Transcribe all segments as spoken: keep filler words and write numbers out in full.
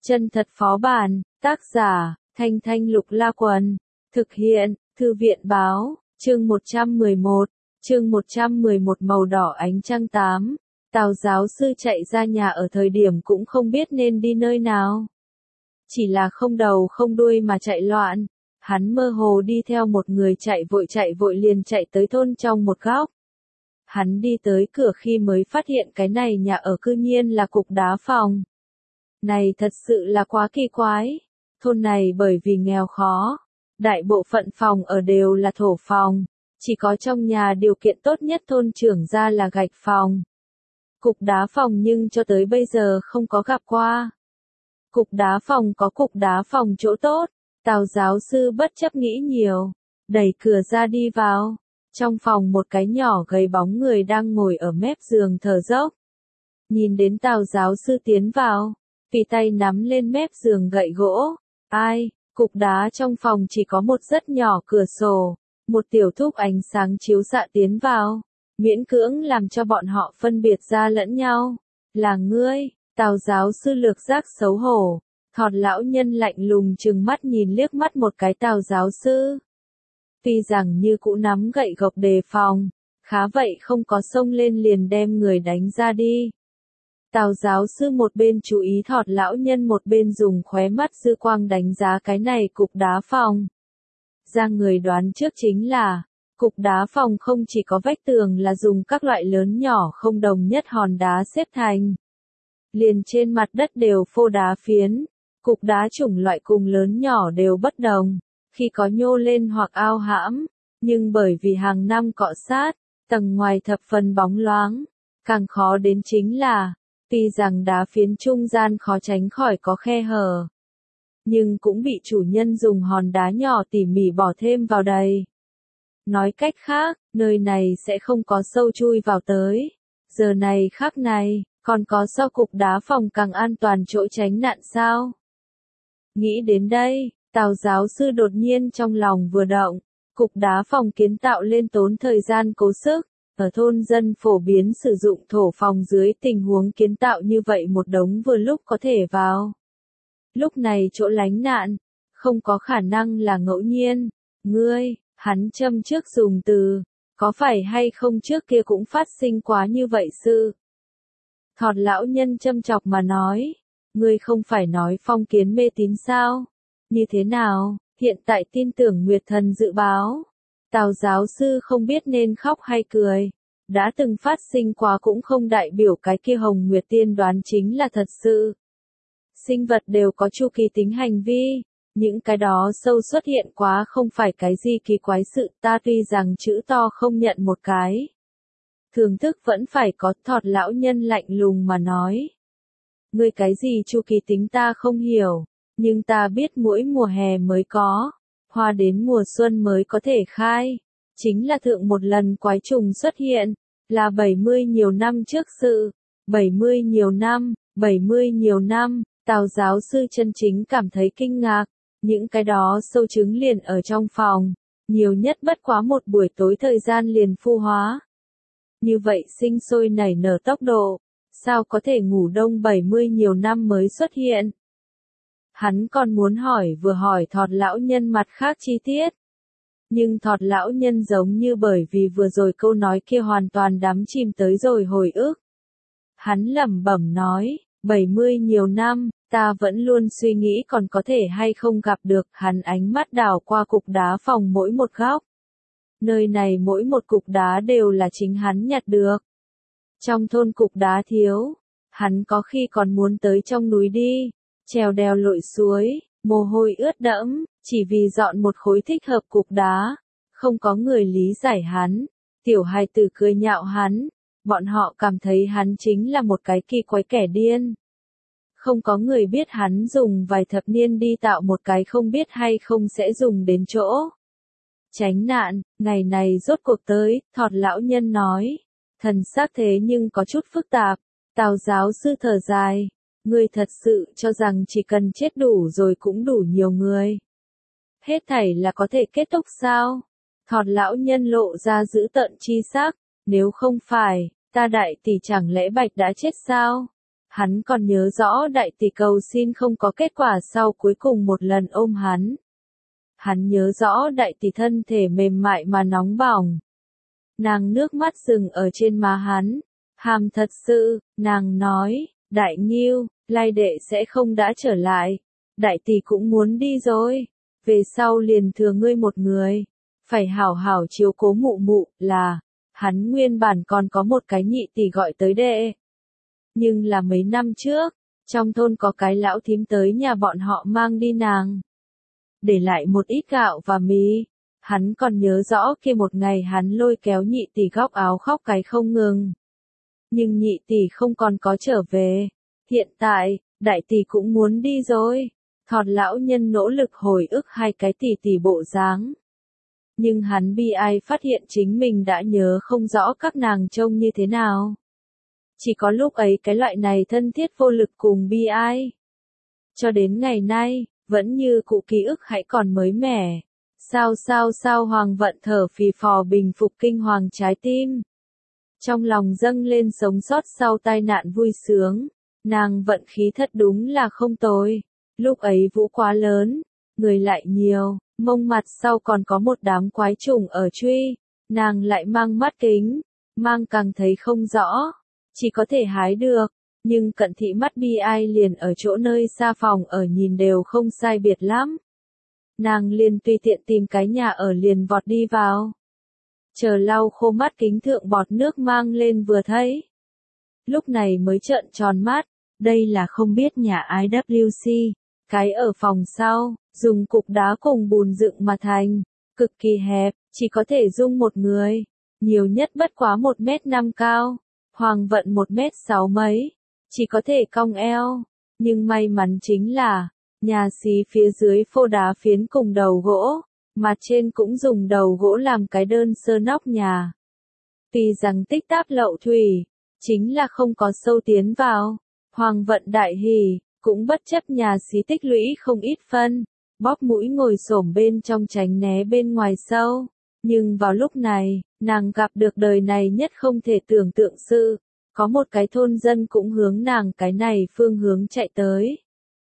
Chân thật phó bản, tác giả, Thanh Thanh Lục La Quần, thực hiện, Thư viện báo, chương một trăm mười một, chương một trăm mười một màu đỏ ánh trăng tám. Tào giáo sư chạy ra nhà ở thời điểm cũng không biết nên đi nơi nào. Chỉ là không đầu không đuôi mà chạy loạn, hắn mơ hồ đi theo một người chạy vội chạy vội liền chạy tới thôn trong một góc. Hắn đi tới cửa khi mới phát hiện cái này nhà ở cư nhiên là cục đá phòng. Này thật sự là quá kỳ quái. Thôn này bởi vì nghèo khó, đại bộ phận phòng ở đều là thổ phòng, chỉ có trong nhà điều kiện tốt nhất thôn trưởng ra là gạch phòng. Cục đá phòng nhưng cho tới bây giờ không có gặp qua. Cục đá phòng có cục đá phòng chỗ tốt, Tào giáo sư bất chấp nghĩ nhiều, đẩy cửa ra đi vào. Trong phòng một cái nhỏ gầy bóng người đang ngồi ở mép giường thở dốc. Nhìn đến Tào giáo sư tiến vào, vì tay nắm lên mép giường gậy gỗ. Ai, cục đá trong phòng chỉ có một rất nhỏ cửa sổ, một tiểu thúc ánh sáng chiếu xạ tiến vào, miễn cưỡng làm cho bọn họ phân biệt ra lẫn nhau. Là ngươi, Tào giáo sư lược giác xấu hổ, thọt lão nhân lạnh lùng trừng mắt nhìn liếc mắt một cái Tào giáo sư. Tuy rằng như cũ nắm gậy gộc đề phòng, khá vậy không có xông lên liền đem người đánh ra đi. Tào giáo sư một bên chú ý thọt lão nhân một bên dùng khóe mắt dư quang đánh giá cái này cục đá phòng. Ra người đoán trước chính là, cục đá phòng không chỉ có vách tường là dùng các loại lớn nhỏ không đồng nhất hòn đá xếp thành. Liền trên mặt đất đều phô đá phiến, cục đá chủng loại cùng lớn nhỏ đều bất đồng, khi có nhô lên hoặc ao hãm, nhưng bởi vì hàng năm cọ sát, tầng ngoài thập phần bóng loáng, càng khó đến chính là, tuy rằng đá phiến trung gian khó tránh khỏi có khe hở, nhưng cũng bị chủ nhân dùng hòn đá nhỏ tỉ mỉ bỏ thêm vào đầy. Nói cách khác, nơi này sẽ không có sâu chui vào tới. Giờ này khắc này, còn có so cục đá phòng càng an toàn chỗ tránh nạn sao? Nghĩ đến đây, Tào giáo sư đột nhiên trong lòng vừa động. Cục đá phòng kiến tạo lên tốn thời gian cố sức. Ở thôn dân phổ biến sử dụng thổ phòng dưới tình huống kiến tạo như vậy một đống vừa lúc có thể vào. Lúc này chỗ lánh nạn, không có khả năng là ngẫu nhiên. Ngươi, hắn châm trước dùng từ, có phải hay không trước kia cũng phát sinh quá như vậy sự? Thọt lão nhân châm chọc mà nói, ngươi không phải nói phong kiến mê tín sao? Như thế nào, hiện tại tin tưởng Nguyệt Thần dự báo? Tào giáo sư không biết nên khóc hay cười. Đã từng phát sinh quá cũng không đại biểu cái kia Hồng Nguyệt tiên đoán chính là thật sự. Sinh vật đều có chu kỳ tính hành vi. Những cái đó sâu xuất hiện quá không phải cái gì kỳ quái sự, ta tuy rằng chữ to không nhận một cái. Thường thức vẫn phải có, thọt lão nhân lạnh lùng mà nói. Ngươi cái gì chu kỳ tính ta không hiểu, nhưng ta biết mỗi mùa hè mới có, hoa đến mùa xuân mới có thể khai. Chính là thượng một lần quái trùng xuất hiện, là bảy mươi nhiều năm trước sự. bảy mươi nhiều năm, bảy mươi nhiều năm, Tào giáo sư chân chính cảm thấy kinh ngạc. Những cái đó sâu trứng liền ở trong phòng, nhiều nhất bất quá một buổi tối thời gian liền phu hóa. Như vậy sinh sôi nảy nở tốc độ, sao có thể ngủ đông bảy mươi nhiều năm mới xuất hiện? Hắn còn muốn hỏi vừa hỏi thọt lão nhân mặt khác chi tiết. Nhưng thọt lão nhân giống như bởi vì vừa rồi câu nói kia hoàn toàn đắm chìm tới rồi hồi ức. Hắn lẩm bẩm nói, bảy mươi nhiều năm, ta vẫn luôn suy nghĩ còn có thể hay không gặp được. Hắn ánh mắt đảo qua cục đá phòng mỗi một góc. Nơi này mỗi một cục đá đều là chính hắn nhặt được. Trong thôn cục đá thiếu, hắn có khi còn muốn tới trong núi đi, trèo đèo lội suối, mồ hôi ướt đẫm, chỉ vì dọn một khối thích hợp cục đá. Không có người lý giải hắn, tiểu hài tử cười nhạo hắn, bọn họ cảm thấy hắn chính là một cái kỳ quái kẻ điên. Không có người biết hắn dùng vài thập niên đi tạo một cái không biết hay không sẽ dùng đến chỗ. Tránh nạn, ngày này rốt cuộc tới, thọt lão nhân nói. Thần xác thế nhưng có chút phức tạp. Tào giáo sư thở dài. Ngươi thật sự cho rằng chỉ cần chết đủ rồi cũng đủ nhiều người. Hết thảy là có thể kết thúc sao? Thọt lão nhân lộ ra dữ tợn chi sắc. Nếu không phải, ta đại tỷ chẳng lẽ bạch đã chết sao? Hắn còn nhớ rõ đại tỷ cầu xin không có kết quả sau cuối cùng một lần ôm hắn. Hắn nhớ rõ đại tỷ thân thể mềm mại mà nóng bỏng. Nàng nước mắt dừng ở trên má hắn. Hàm thật sự, nàng nói, đại nghiêu, Lai đệ sẽ không đã trở lại. Đại tỷ cũng muốn đi rồi. Về sau liền thừa ngươi một người. Phải hảo hảo chiếu cố mụ mụ là. Hắn nguyên bản còn có một cái nhị tỷ gọi tới đệ. Nhưng là mấy năm trước, trong thôn có cái lão thím tới nhà bọn họ mang đi nàng. Để lại một ít gạo và mì. Hắn còn nhớ rõ kia một ngày hắn lôi kéo nhị tỷ góc áo khóc cái không ngừng. Nhưng nhị tỷ không còn có trở về. Hiện tại, đại tỷ cũng muốn đi rồi. Thọt lão nhân nỗ lực hồi ức hai cái tỷ tỷ bộ dáng. Nhưng hắn bi ai phát hiện chính mình đã nhớ không rõ các nàng trông như thế nào. Chỉ có lúc ấy cái loại này thân thiết vô lực cùng bi ai. Cho đến ngày nay, vẫn như cụ ký ức hãy còn mới mẻ. Sao sao sao Hoàng Vận thở phì phò bình phục kinh hoàng trái tim. Trong lòng dâng lên sống sót sau tai nạn vui sướng. Nàng vận khí thật đúng là không tồi. Lúc ấy vũ quá lớn, người lại nhiều, mông mặt sau còn có một đám quái trùng ở truy. Nàng lại mang mắt kính, mang càng thấy không rõ. Chỉ có thể hái được, nhưng cận thị mắt bi ai liền ở chỗ nơi xa phòng ở nhìn đều không sai biệt lắm. Nàng liền tùy tiện tìm cái nhà ở liền vọt đi vào. Chờ lau khô mắt kính thượng bọt nước mang lên vừa thấy. Lúc này mới trợn tròn mắt, đây là không biết nhà ai W C, cái ở phòng sau, dùng cục đá cùng bùn dựng mà thành, cực kỳ hẹp, chỉ có thể dung một người, nhiều nhất bất quá một mét năm cao. Hoàng Vận một mét sáu mấy, chỉ có thể cong eo, nhưng may mắn chính là, nhà xí phía dưới phô đá phiến cùng đầu gỗ, mặt trên cũng dùng đầu gỗ làm cái đơn sơ nóc nhà. Tuy rằng tích táp lậu thủy, chính là không có sâu tiến vào, Hoàng Vận đại hỉ, cũng bất chấp nhà xí tích lũy không ít phân, bóp mũi ngồi xổm bên trong tránh né bên ngoài sâu. Nhưng vào lúc này, nàng gặp được đời này nhất không thể tưởng tượng sự, có một cái thôn dân cũng hướng nàng cái này phương hướng chạy tới.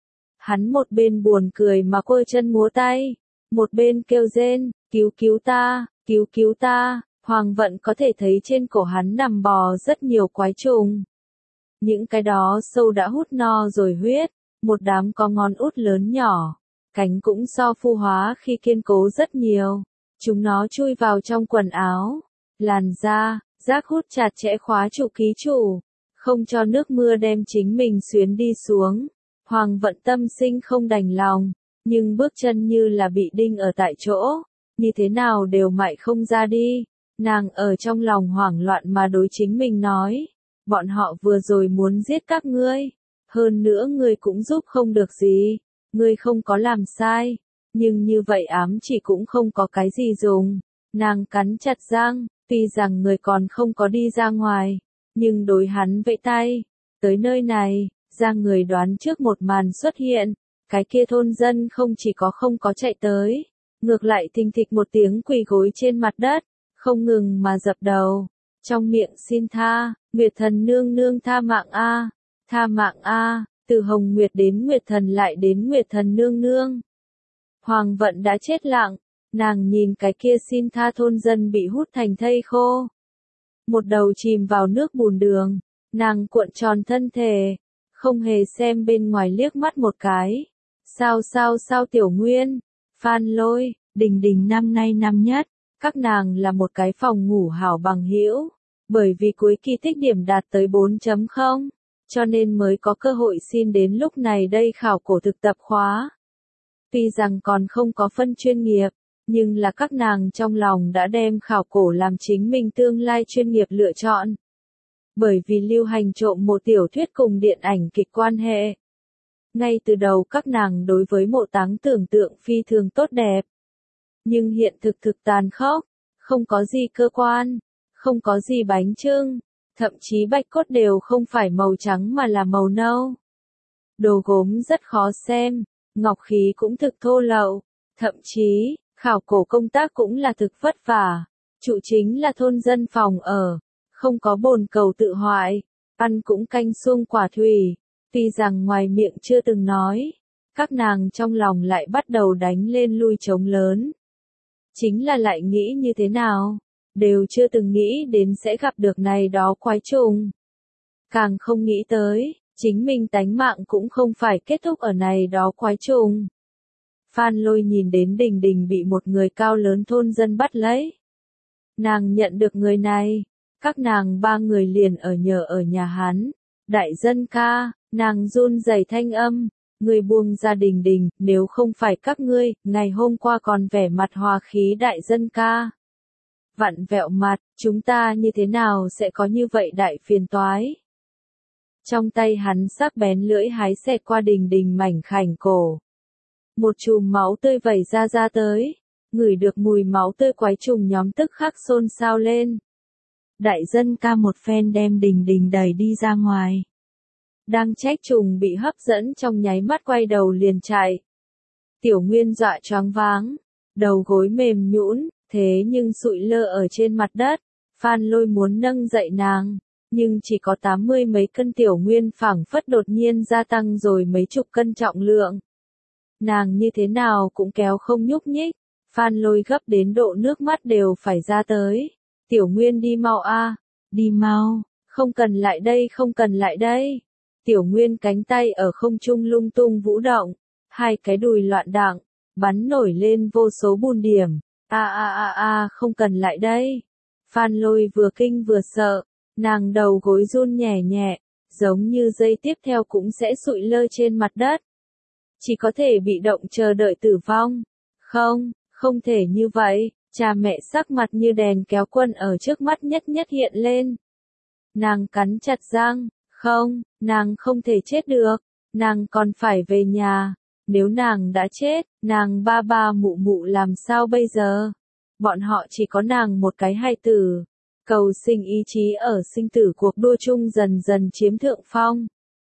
Hắn một bên buồn cười mà quơ chân múa tay, một bên kêu rên, cứu cứu ta, cứu cứu ta, Hoàng Vận có thể thấy trên cổ hắn nằm bò rất nhiều quái trùng. Những cái đó sâu đã hút no rồi huyết, một đám có ngón út lớn nhỏ, cánh cũng so phu hóa khi kiên cố rất nhiều. Chúng nó chui vào trong quần áo, làn da, rác hút chặt chẽ khóa trụ ký chủ, không cho nước mưa đem chính mình xuyến đi xuống. Hoàng Vận tâm sinh không đành lòng, nhưng bước chân như là bị đinh ở tại chỗ, như thế nào đều mại không ra đi. Nàng ở trong lòng hoảng loạn mà đối chính mình nói, bọn họ vừa rồi muốn giết các ngươi, hơn nữa ngươi cũng giúp không được gì, ngươi không có làm sai. Nhưng như vậy ám chỉ cũng không có cái gì dùng. Nàng cắn chặt răng, tuy rằng người còn không có đi ra ngoài, nhưng đối hắn vẫy tay. Tới nơi này, ra người đoán trước một màn xuất hiện, cái kia thôn dân không chỉ có không có chạy tới, ngược lại thình thịch một tiếng quỳ gối trên mặt đất, không ngừng mà dập đầu, trong miệng xin tha, Nguyệt Thần nương nương tha mạng a, tha mạng a, từ Hồng Nguyệt đến Nguyệt Thần lại đến Nguyệt Thần nương nương. Hoàng Vận đã chết lặng, nàng nhìn cái kia xin tha thôn dân bị hút thành thây khô. Một đầu chìm vào nước bùn đường, nàng cuộn tròn thân thể, không hề xem bên ngoài liếc mắt một cái. Sao sao sao Tiểu Nguyên, Phan Lôi, Đình Đình năm nay năm nhất, các nàng là một cái phòng ngủ hảo bằng hữu, bởi vì cuối kỳ tích điểm đạt tới bốn chấm không, cho nên mới có cơ hội xin đến lúc này đây khảo cổ thực tập khóa. Tuy rằng còn không có phân chuyên nghiệp, nhưng là các nàng trong lòng đã đem khảo cổ làm chính mình tương lai chuyên nghiệp lựa chọn. Bởi vì lưu hành trộm một tiểu thuyết cùng điện ảnh kịch quan hệ. Ngay từ đầu các nàng đối với mộ táng tưởng tượng phi thường tốt đẹp. Nhưng hiện thực thực tàn khốc, không có gì cơ quan, không có gì bánh chưng, thậm chí bạch cốt đều không phải màu trắng mà là màu nâu. Đồ gốm rất khó xem. Ngọc khí cũng thực thô lậu, thậm chí, khảo cổ công tác cũng là thực vất vả. Trụ chính là thôn dân phòng ở, không có bồn cầu tự hoại, ăn cũng canh xuông quả thủy, Tuy rằng ngoài miệng chưa từng nói, các nàng trong lòng lại bắt đầu đánh lên lui trống lớn. Chính là lại nghĩ như thế nào, đều chưa từng nghĩ đến sẽ gặp được này đó quái trùng. Càng không nghĩ tới, chính mình tánh mạng cũng không phải kết thúc ở này đó quái trùng. Phan Lôi nhìn đến Đình Đình bị một người cao lớn thôn dân bắt lấy. Nàng nhận được người này, các nàng ba người liền ở nhờ ở nhà hắn. Đại dân ca, nàng run rẩy thanh âm, người buông ra Đình Đình, nếu không phải các ngươi, ngày hôm qua còn vẻ mặt hòa khí đại dân ca. Vặn vẹo mặt, chúng ta như thế nào sẽ có như vậy đại phiền toái. Trong tay hắn sắc bén lưỡi hái xẹt qua Đình Đình mảnh khảnh cổ. Một chùm máu tươi vẩy ra ra tới, ngửi được mùi máu tươi quái trùng nhóm tức khắc xôn xao lên. Đại dân ca một phen đem Đình Đình đẩy đi ra ngoài. Đang trách trùng bị hấp dẫn trong nháy mắt quay đầu liền chạy. Tiểu Nguyên dọa choáng váng, đầu gối mềm nhũn, thế nhưng sụi lơ ở trên mặt đất. Phan Lôi muốn nâng dậy nàng, nhưng chỉ có tám mươi mấy cân Tiểu Nguyên phảng phất đột nhiên gia tăng rồi mấy chục cân trọng lượng. Nàng như thế nào cũng kéo không nhúc nhích, Phan Lôi gấp đến độ nước mắt đều phải ra tới. Tiểu Nguyên đi mau a, đi mau, không cần lại đây không cần lại đây. Tiểu Nguyên cánh tay ở không trung lung tung vũ động, hai cái đùi loạn đặng, bắn nổi lên vô số bùn điểm. A a a a không cần lại đây. Phan Lôi vừa kinh vừa sợ, nàng đầu gối run nhẹ nhẹ, giống như dây tiếp theo cũng sẽ sụi lơ trên mặt đất. Chỉ có thể bị động chờ đợi tử vong. Không, không thể như vậy, cha mẹ sắc mặt như đèn kéo quân ở trước mắt nhất nhất hiện lên. Nàng cắn chặt răng, không, nàng không thể chết được, nàng còn phải về nhà. Nếu nàng đã chết, nàng ba ba mụ mụ làm sao bây giờ? Bọn họ chỉ có nàng một cái hài tử. Cầu sinh ý chí ở sinh tử cuộc đua chung dần dần chiếm thượng phong.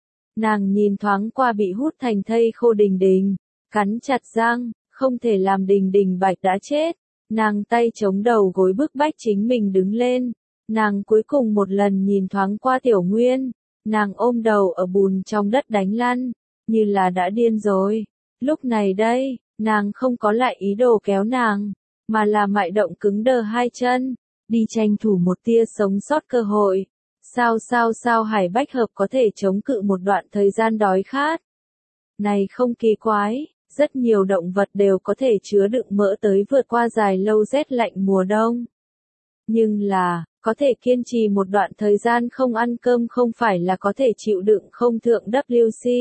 Nàng nhìn thoáng qua bị hút thành thây khô Đình Đình, cắn chặt răng, không thể làm Đình Đình bạch đã chết. Nàng tay chống đầu gối bức bách chính mình đứng lên. Nàng cuối cùng một lần nhìn thoáng qua Tiểu Nguyên, nàng ôm đầu ở bùn trong đất đánh lăn, như là đã điên rồi. Lúc này đây, nàng không có lại ý đồ kéo nàng, mà là mại động cứng đờ hai chân, đi tranh thủ một tia sống sót cơ hội. Sao sao sao Hải Bách Hợp có thể chống cự một đoạn thời gian đói khát? Này không kỳ quái, rất nhiều động vật đều có thể chứa đựng mỡ tới vượt qua dài lâu rét lạnh mùa đông. Nhưng là, có thể kiên trì một đoạn thời gian không ăn cơm không phải là có thể chịu đựng không thượng W C.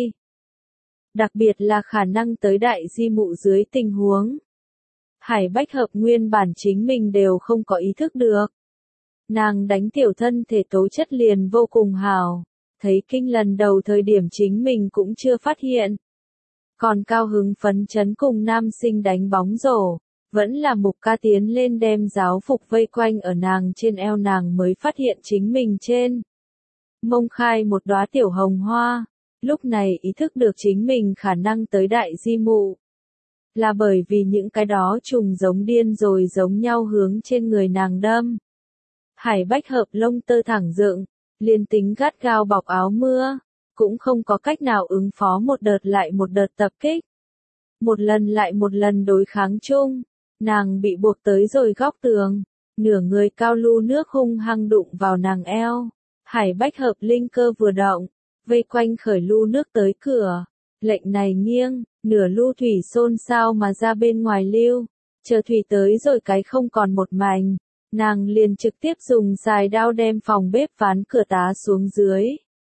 Đặc biệt là khả năng tới đại di mụ dưới tình huống. Hải Bách Hợp nguyên bản chính mình đều không có ý thức được. Nàng đánh tiểu thân thể tố chất liền vô cùng hào, thấy kinh lần đầu thời điểm chính mình cũng chưa phát hiện. Còn cao hứng phấn chấn cùng nam sinh đánh bóng rổ, vẫn là Mục Ca tiến lên đem giáo phục vây quanh ở nàng trên eo nàng mới phát hiện chính mình trên mông khai một đóa tiểu hồng hoa, lúc này ý thức được chính mình khả năng tới đại di mụ. Là bởi vì những cái đó trùng giống điên rồi giống nhau hướng trên người nàng đâm. Hải Bách Hợp lông tơ thẳng dựng, liền tính gắt gao bọc áo mưa, cũng không có cách nào ứng phó một đợt lại một đợt tập kích. Một lần lại một lần đối kháng chung, nàng bị buộc tới rồi góc tường, nửa người cao lu nước hung hăng đụng vào nàng eo. Hải Bách Hợp linh cơ vừa động, vây quanh khởi lu nước tới cửa, lệnh này nghiêng, nửa lu thủy xôn xao mà ra bên ngoài lưu, chờ thủy tới rồi cái không còn một mảnh. Nàng liền trực tiếp dùng dài đao đem phòng bếp ván cửa tá xuống dưới.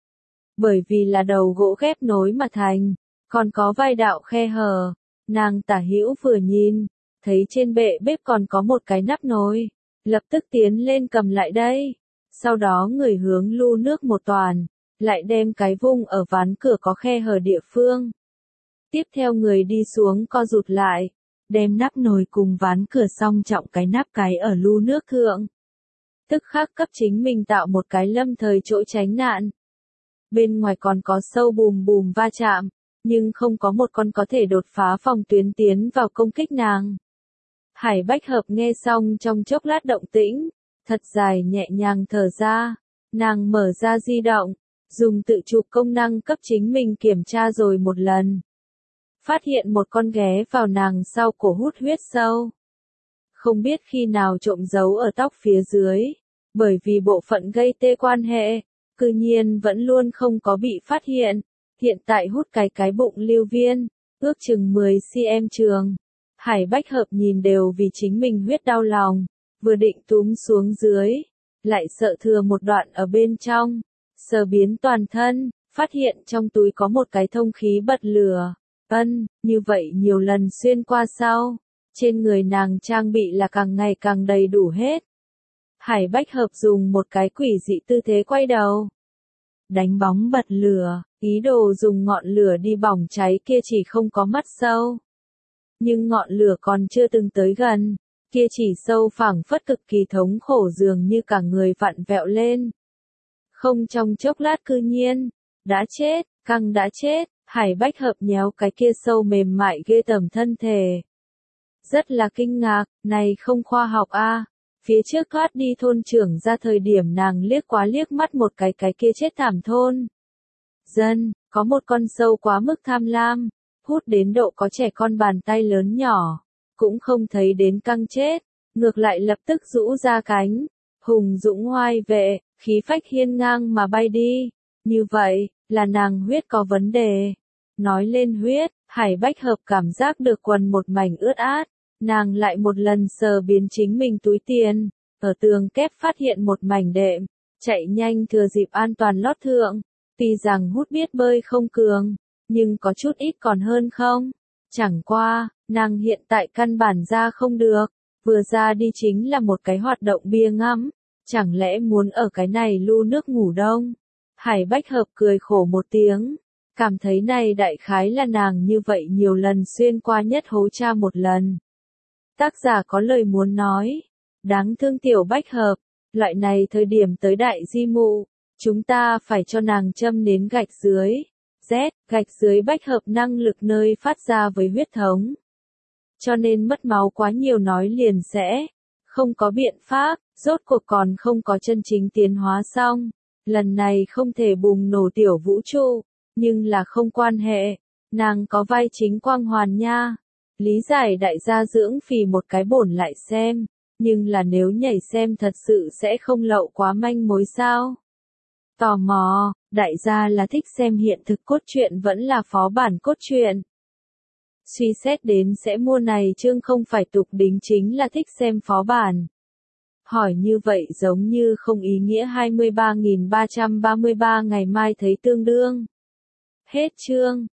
Bởi vì là đầu gỗ ghép nối mà thành, còn có vài đạo khe hở, nàng tả hữu vừa nhìn, thấy trên bệ bếp còn có một cái nắp nồi, lập tức tiến lên cầm lại đây. Sau đó người hướng lu nước một toàn, lại đem cái vung ở ván cửa có khe hở địa phương. Tiếp theo người đi xuống co rụt lại, đem nắp nồi cùng ván cửa song trọng cái nắp cái ở lu nước thượng. Tức khắc cấp chính mình tạo một cái lâm thời chỗ tránh nạn. Bên ngoài còn có sâu bùm bùm va chạm, nhưng không có một con có thể đột phá phòng tuyến tiến vào công kích nàng. Hải Bách Hợp nghe xong trong chốc lát động tĩnh, thật dài nhẹ nhàng thở ra, nàng mở ra di động, dùng tự chụp công năng cấp chính mình kiểm tra rồi một lần. Phát hiện một con ghé vào nàng sau cổ hút huyết sâu. Không biết khi nào trộm giấu ở tóc phía dưới, bởi vì bộ phận gây tê quan hệ, cư nhiên vẫn luôn không có bị phát hiện. Hiện tại hút cái cái bụng lưu viên, ước chừng mười xăng-ti-mét trường. Hải Bách Hợp nhìn đều vì chính mình huyết đau lòng, vừa định túm xuống dưới, lại sợ thừa một đoạn ở bên trong, sờ biến toàn thân, phát hiện trong túi có một cái thông khí bật lửa. Ân, như vậy nhiều lần xuyên qua sau, trên người nàng trang bị là càng ngày càng đầy đủ hết. Hải Bách Hợp dùng một cái quỷ dị tư thế quay đầu, đánh bóng bật lửa, ý đồ dùng ngọn lửa đi bỏng cháy kia chỉ không có mắt sâu. Nhưng ngọn lửa còn chưa từng tới gần, kia chỉ sâu phảng phất cực kỳ thống khổ dường như cả người vặn vẹo lên. Không trong chốc lát cư nhiên, đã chết, căng đã chết, Hải Bách Hợp nhéo cái kia sâu mềm mại ghê tởm thân thể. Rất là kinh ngạc, này không khoa học a. À. Phía trước thoát đi thôn trưởng ra thời điểm nàng liếc quá liếc mắt một cái cái kia chết thảm thôn. Dân, có một con sâu quá mức tham lam, hút đến độ có trẻ con bàn tay lớn nhỏ, cũng không thấy đến căng chết, ngược lại lập tức rũ ra cánh, hùng dũng oai vệ, khí phách hiên ngang mà bay đi. Như vậy, là nàng huyết có vấn đề. Nói lên huyết, Hải Bách Hợp cảm giác được quần một mảnh ướt át, nàng lại một lần sờ biến chính mình túi tiền, ở tường kép phát hiện một mảnh đệm, chạy nhanh thừa dịp an toàn lót thượng, tuy rằng hút biết bơi không cường, nhưng có chút ít còn hơn không. Chẳng qua, nàng hiện tại căn bản ra không được, vừa ra đi chính là một cái hoạt động bia ngắm, chẳng lẽ muốn ở cái này lu nước ngủ đông. Hải Bách Hợp cười khổ một tiếng, cảm thấy này đại khái là nàng như vậy nhiều lần xuyên qua nhất hố cha một lần. Tác giả có lời muốn nói, đáng thương tiểu Bách Hợp, loại này thời điểm tới đại di mụ, chúng ta phải cho nàng châm nến gạch dưới, Z, gạch dưới Bách Hợp năng lực nơi phát ra với huyết thống. Cho nên mất máu quá nhiều nói liền sẽ, không có biện pháp, rốt cuộc còn không có chân chính tiến hóa xong, lần này không thể bùng nổ tiểu vũ trụ, nhưng là không quan hệ, nàng có vai chính quang hoàn nha. Lý giải đại gia dưỡng phì một cái bổn lại xem, nhưng là nếu nhảy xem thật sự sẽ không lậu quá manh mối sao. Tò mò, đại gia là thích xem hiện thực cốt truyện vẫn là phó bản cốt truyện. Suy xét đến sẽ mua này chương không phải tục đính chính là thích xem phó bản. Hỏi như vậy giống như không ý nghĩa hai mươi ba nghìn ba trăm ba mươi ba ngày mai thấy tương đương. Hết chương.